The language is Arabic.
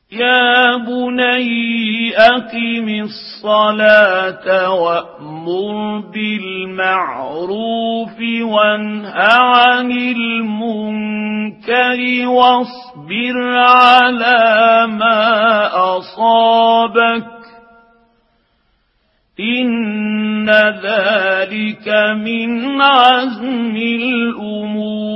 يا بني أقم الصلاة وأمر بالمعروف وانه عن المنكر واصبر على ما أصابك إن ذلك من عزم الأمور